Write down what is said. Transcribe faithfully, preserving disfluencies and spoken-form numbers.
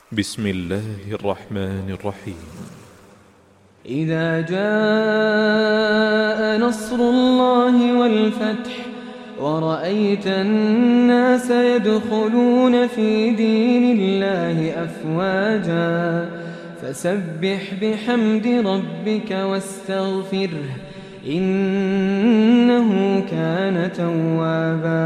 بسم الله الرحمن الرحيم. إذا جاء نصر الله والفتح ورأيت الناس يدخلون في دين الله أفواجا فسبح بحمد ربك واستغفره إنه كان توابا.